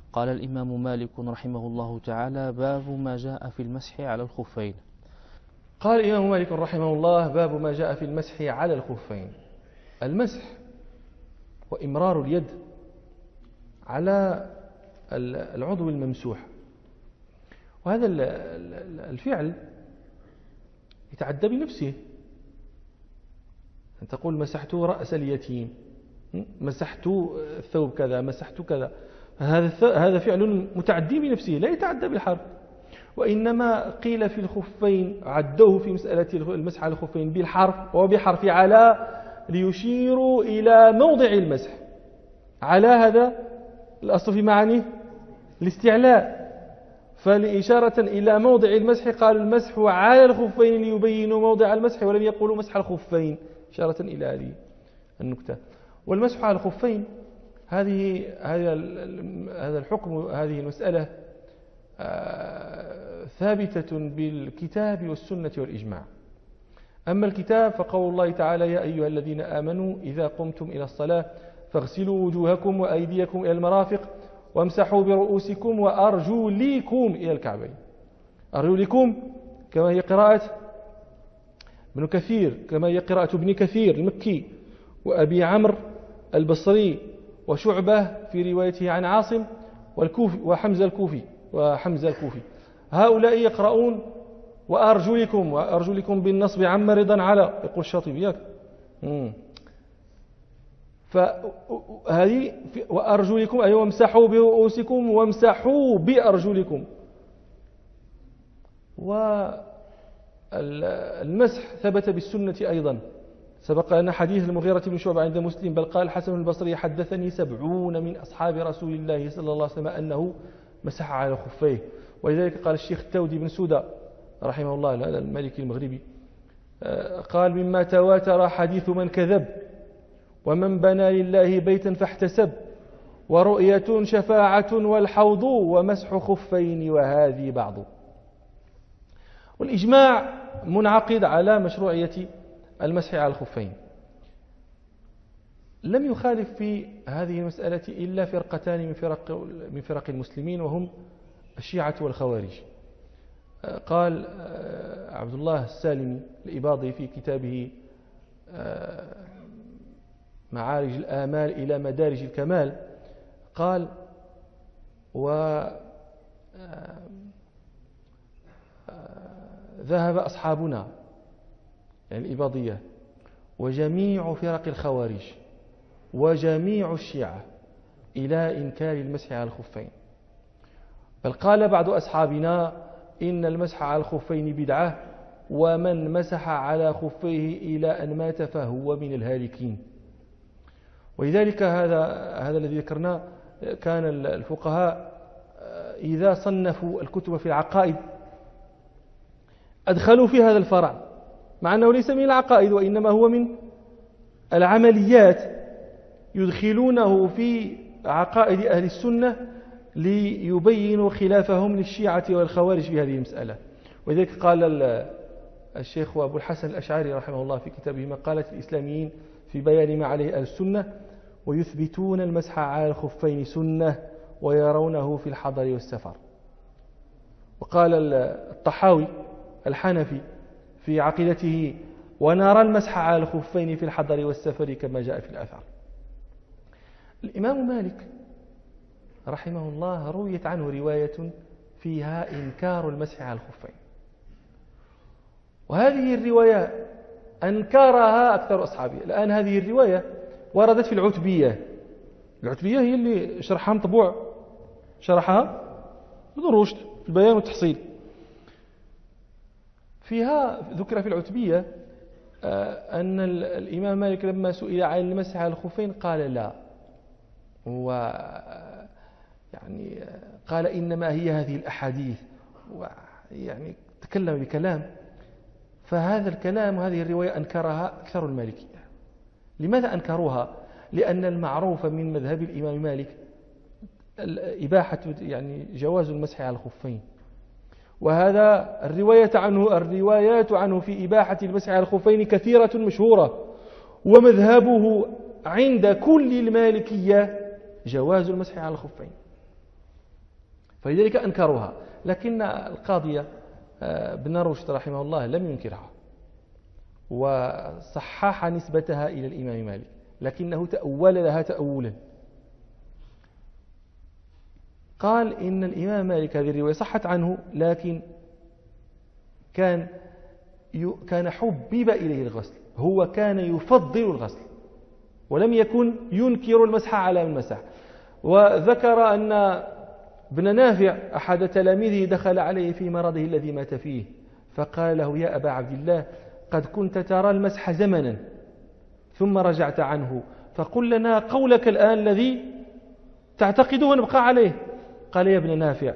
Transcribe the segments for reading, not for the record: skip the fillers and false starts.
قال الإمام مالك رحمه الله تعالى: باب ما جاء في المسح على الخفين. قال الإمام مالك رحمه الله: باب ما جاء في المسح على الخفين. المسح وإمرار اليد على العضو الممسوح، وهذا الفعل يتعدى بنفسه. أن تقول مسحت رأس اليتيم، مسحت الثوب كذا، مسحت كذا، هذا فعل متعدي بنفسه لا يتعدى بالحرف. وإنما قيل في الخفين، عدوه في مسألة المسح على الخفين بالحرف وبحرف على ليشيروا إلى موضع المسح. على هذا الأصل في معانيه الاستعلاء، فلإشارة إلى موضع المسح قالوا المسح على الخفين ليبينوا موضع المسح، ولم يقولوا مسح الخفين إشارة إلى هذه النكتة. والمسح على الخفين هذا الحكم، هذه المسألة ثابتة بالكتاب والسنة والإجماع. أما الكتاب فقول الله تعالى: يا أيها الذين آمنوا إذا قمتم إلى الصلاة فاغسلوا وجوهكم وأيديكم إلى المرافق وامسحوا برؤوسكم وأرجلكم إلى الكعبين. أرجلكم كما هي قراءة ابن كثير، كما هي قراءة ابن كثير المكي وأبي عمرو البصري وشعبة في روايته عن عاصم والكوفي وحمزة الكوفي. هؤلاء يقرؤون وأرجلكم بالنصب عم رضا على، يقول الشاطبي ياك. فهذه وأرجلكم أي وامسحوا برؤوسكم وامسحوا بأرجلكم. والمسح ثبت بالسنة أيضا. سبق أن حديث المغيرة بن شعبة عند مسلم: بل قال الحسن البصري: حدثني 70 من أصحاب رسول الله صلى الله عليه وسلم أنه مسح على خفيه. ولذلك قال الشيخ التودي بن سودة رحمه الله المالكي المغربي، قال: مما تواتر حديث من كذب، ومن بنى لله بيتا فاحتسب، ورؤية شفاعة والحوض، ومسح خفين وهذه بعض. والإجماع منعقد على مشروعية المسح على الخفين. لم يخالف في هذه المسألة إلا فرقتان من فرق المسلمين، وهم الشيعة والخوارج. قال عبد الله السالمي الإباضي في كتابه معارج الآمال إلى مدارج الكمال، قال: ذهب أصحابنا يعني الإباضية وجميع فرق الخوارج وجميع الشيعة إلى إنكار المسح على الخفين. بل قال بعض أصحابنا: إن المسح على الخفين بدعة، ومن مسح على خفيه إلى أن مات فهو من الهالكين. ولذلك هذا الذي ذكرناه، كان الفقهاء إذا صنفوا الكتب في العقائد أدخلوا في هذا الفرع، مع أنه ليس من العقائد وإنما هو من العمليات، يدخلونه في عقائد أهل السنة ليبينوا خلافهم للشيعة والخوارج في هذه المسألة. ولذلك قال الشيخ أبو الحسن الأشعري رحمه الله في كتابه مقالة الإسلاميين في بيان ما عليه أهل السنة: ويثبتون المسح على الخفين سنة ويرونه في الحضر والسفر. وقال الطحاوي الحنفي في عقيدته: ونرى المسح على الخفين في الحضر والسفر كما جاء في الآثار. الإمام مالك رحمه الله رويت عنه رواية فيها إنكار المسح على الخفين، وهذه الرواية أنكرها أكثر أصحابه. الآن هذه الرواية وردت في العتبية. العتبية هي اللي شرحها مطبوع، شرحها ابن رشد في البيان والتحصيل. فيها ذكر في العتبية أن الإمام مالك لما سئل عن المسح على الخفين قال لا، يعني قال إنما هي هذه الأحاديث، ويعني تكلم بكلام. فهذا الكلام وهذه الرواية أنكرها أكثر المالكية. لماذا أنكروها؟ لأن المعروف من مذهب الإمام مالك إباحة يعني جواز المسح على الخفين، وهذا الروايات عنه في إباحة المسح على الخفين كثيرة مشهورة، ومذهبه عند كل المالكية جواز المسح على الخفين. فلذلك أنكروها. لكن القاضي بن رشد رحمه الله لم ينكرها وصحح نسبتها إلى الإمام مالك، لكنه تأول لها تأولا. قال إن الإمام مالك هذه الرواية صحت عنه، لكن كان حبب إليه الغسل، هو كان يفضل الغسل ولم يكن ينكر المسح على من مسح. وذكر أن ابن نافع أحد تلاميذه دخل عليه في مرضه الذي مات فيه فقال له: يا أبا عبد الله، قد كنت ترى المسح زمنا ثم رجعت عنه، فقل لنا قولك الآن الذي تعتقده ونبقى عليه. قال: يا ابن نافع،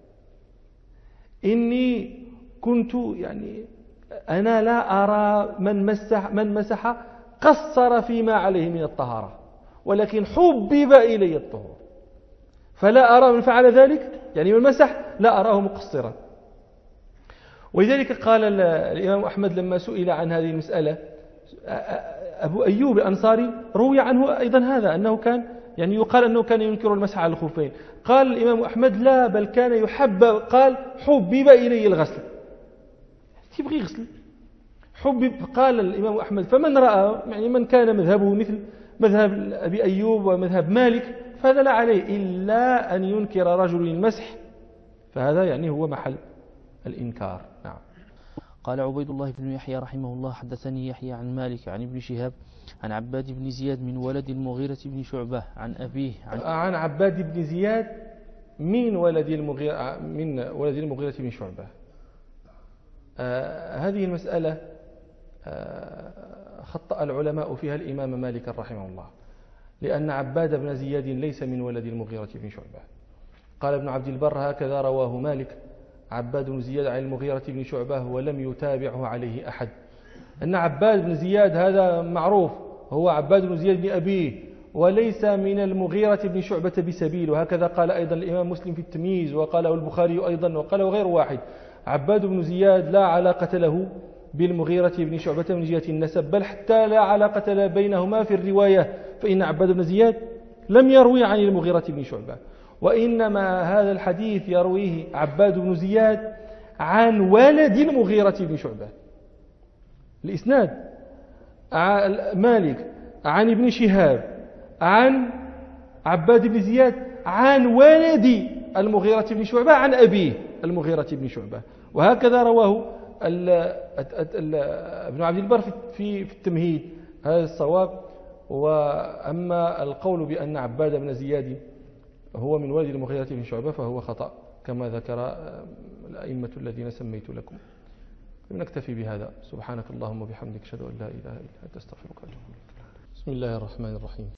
إني كنت أنا لا أرى من مسح قصر فيما عليه من الطهارة، ولكن حبب إلي الطهور، فلا أرى من فعل ذلك من مسح لا أراه مقصرا. ولذلك قال الإمام أحمد لما سئل عن هذه المسألة، أبو أيوب الأنصاري روي عنه أيضا هذا، أنه كان يقال أنه كان ينكر المسح على الخفين. قال الإمام أحمد: لا، بل كان قال حبب إلي الغسل، تبغي غسل حبب. قال الإمام أحمد: فمن رأى من كان مذهبه مثل مذهب أبي أيوب ومذهب مالك فهذا لا عليه إلا أن ينكر رجل المسح، فهذا هو محل الإنكار. نعم. قال عبيد الله بن يحيى رحمه الله: حدثني يحيى عن مالك عن ابن شهاب عن عباد بن زياد من ولد المغيرة بن شعبة عن أبيه عن عباد بن زياد من ولد المغيرة بن شعبة. هذه المسألة خطأ العلماء فيها الإمام مالك رحمه الله، لأن عباد بن زياد ليس من ولد المغيرة بن شعبة. قال ابن عبد البر: هكذا رواه مالك عباد بن زياد عن المغيرة بن شعبة ولم يتابعه عليه أحد. أن عباد بن زياد هذا معروف، هو عباد بن زياد بن أبيه وليس من المغيرة بن شعبة بسبيل، وهكذا قال أيضا الإمام مسلم في التمييز، وقاله البخاري أيضا، وقاله غير واحد. عباد بن زياد لا علاقة له بالمغيرة بن شعبة من جهة النسب، بل حتى لا علاقة بينهما في الرواية، فإن عباد بن زياد لم يروي عن المغيرة بن شعبة، وإنما هذا الحديث يرويه عباد بن زياد عن ولد المغيرة بن شعبة. الإسناد: مالك عن ابن شهاب عن عباد بن زياد عن ولد المغيرة بن شعبة عن أبيه المغيرة بن شعبة، وهكذا رواه ابن عبد البر في التمهيد. هذا الصواب. وأما القول بأن عباد بن زياد هو من ولد المغيرة بن شعبة فهو خطأ كما ذكر الأئمة الذين سميت لكم. نكتفي بهذا. سبحانك اللهم وبحمدك، أشهد أن لا إله إلا أنت، أستغفرك وأتوب إليك. بسم الله الرحمن الرحيم.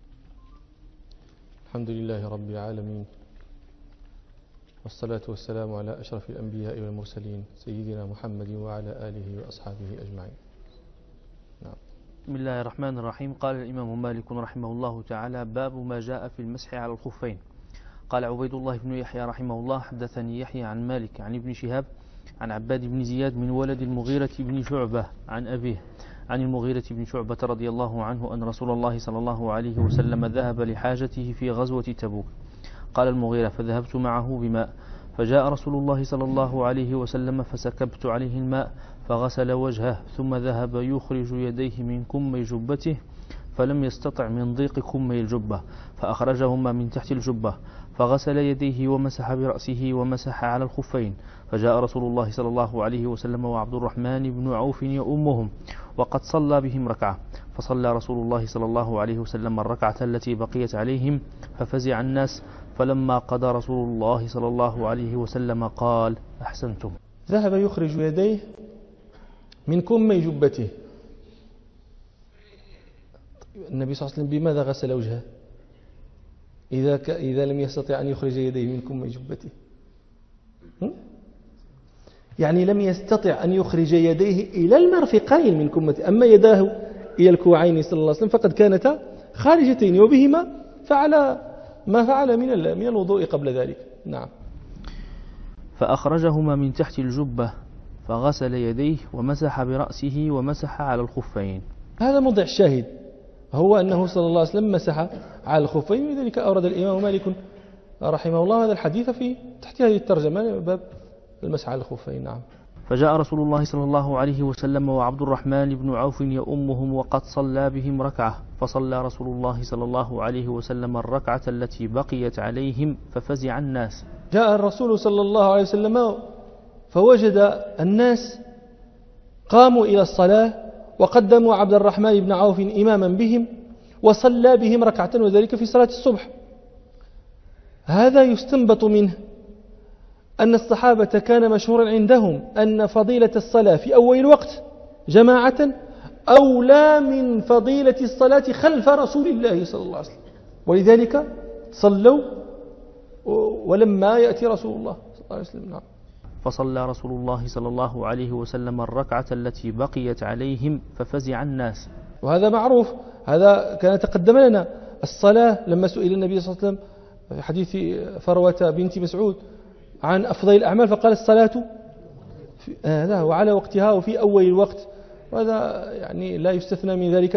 الحمد لله رب العالمين، والصلاة والسلام على أشرف الأنبياء والمرسلين سيدنا محمد وعلى آله وأصحابه أجمعين. نعم. بسم الله الرحمن الرحيم. قال الإمام مالك رحمه الله تعالى: باب ما جاء في المسح على الخفين. قال عبيد الله بن يحيى رحمه الله: حدثني يحيى عن مالك عن ابن شهاب عن عباد بن زياد من ولد المغيرة بن شعبة عن أبيه عن المغيرة بن شعبة رضي الله عنه أن رسول الله صلى الله عليه وسلم ذهب لحاجته في غزوة تبوك. قال المغيرة: فذهبت معه بماء، فجاء رسول الله صلى الله عليه وسلم فسكبت عليه الماء فغسل وجهه، ثم ذهب يخرج يديه من كمي جبته فلم يستطع من ضيق كمي الجبة فأخرجهما من تحت الجبة، فغسل يديه ومسح برأسه ومسح على الخفين. فجاء رسول الله صلى الله عليه وسلم وعبد الرحمن بن عوف يؤمهم وقد صلى بهم ركعة، فصلى رسول الله صلى الله عليه وسلم الركعة التي بقيت عليهم ففزع الناس، فلما قضى رسول الله صلى الله عليه وسلم قال: أحسنتم. ذهب يخرج يديه من كمي جبته. النبي صلى الله عليه وسلم بماذا غسل وجهه إذا لم يستطع أن يخرج يديه من كمي جبته؟ لم يستطع أن يخرج يديه إلى المرفقين من كمته، أما يداه إلى الكوعين صلى الله عليه وسلم فقد كانتا خارجتين، وبهما فعل ما فعل من الوضوء قبل ذلك. نعم. فأخرجهما من تحت الجبة فغسل يديه ومسح برأسه ومسح على الخفين. هذا موضع الشاهد، هو أنه صلى الله عليه وسلم مسح على الخفين، ولذلك أورد الإمام مالك رحمه الله هذا الحديث في تحت هذه الترجمة باب المسح على الخفين. نعم. فجاء رسول الله صلى الله عليه وسلم وعبد الرحمن بن عوف يؤمهم وقد صلى بهم ركعة، فصلى رسول الله صلى الله عليه وسلم الركعة التي بقيت عليهم ففزع الناس. جاء الرسول صلى الله عليه وسلم فوجد الناس قاموا إلى الصلاة وقدموا عبد الرحمن بن عوف إماما بهم وصلى بهم ركعة، وذلك في صلاة الصبح. هذا يستنبط منه أن الصحابة كان مشهورا عندهم أن فضيلة الصلاة في أول الوقت جماعة أولى من فضيلة الصلاة خلف رسول الله صلى الله عليه وسلم، ولذلك صلوا ولما يأتي رسول الله صلى الله عليه وسلم. نعم. فصلى رسول الله صلى الله عليه وسلم الركعة التي بقيت عليهم ففزع الناس. وهذا معروف، هذا كان تقدم لنا. الصلاة لما سئل النبي صلى الله عليه وسلم في حديث فروة بنت مسعود عن أفضل الأعمال فقال الصلاة وعلى وقتها وفي أول الوقت، وهذا يعني لا يستثنى من ذلك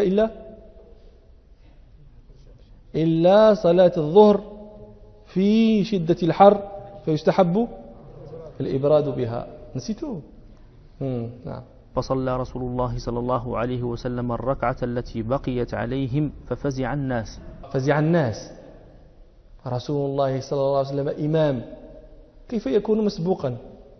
إلا صلاة الظهر في شدة الحر فيستحب الإبراد بها. نسيته؟ نعم. فصلى رسول الله صلى الله عليه وسلم الركعة التي بقيت عليهم ففزع الناس. فزع الناس. رسول الله صلى الله عليه وسلم إمام، كيف يكون مسبوقا؟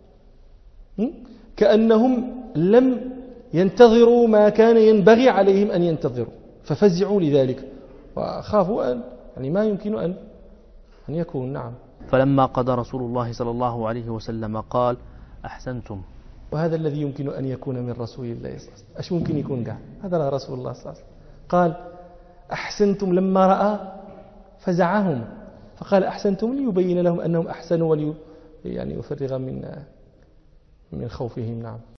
كأنهم لم ينتظروا ما كان ينبغي عليهم أن ينتظروا ففزعوا لذلك وخافوا أن يعني ما يمكن أن يكون. نعم. فلما قضى رسول الله صلى الله عليه وسلم قال أحسنتم. وهذا الذي يمكن أن يكون من رسول الله صلى الله عليه وسلم. أش ممكن يكون قاع؟ هذا رسول الله صلى الله عليه وسلم قال أحسنتم لما رأى فزعهم، فقال أحسنتم ليبين لهم أنهم أحسنوا يعني يفرغ من خوفهم. نعم.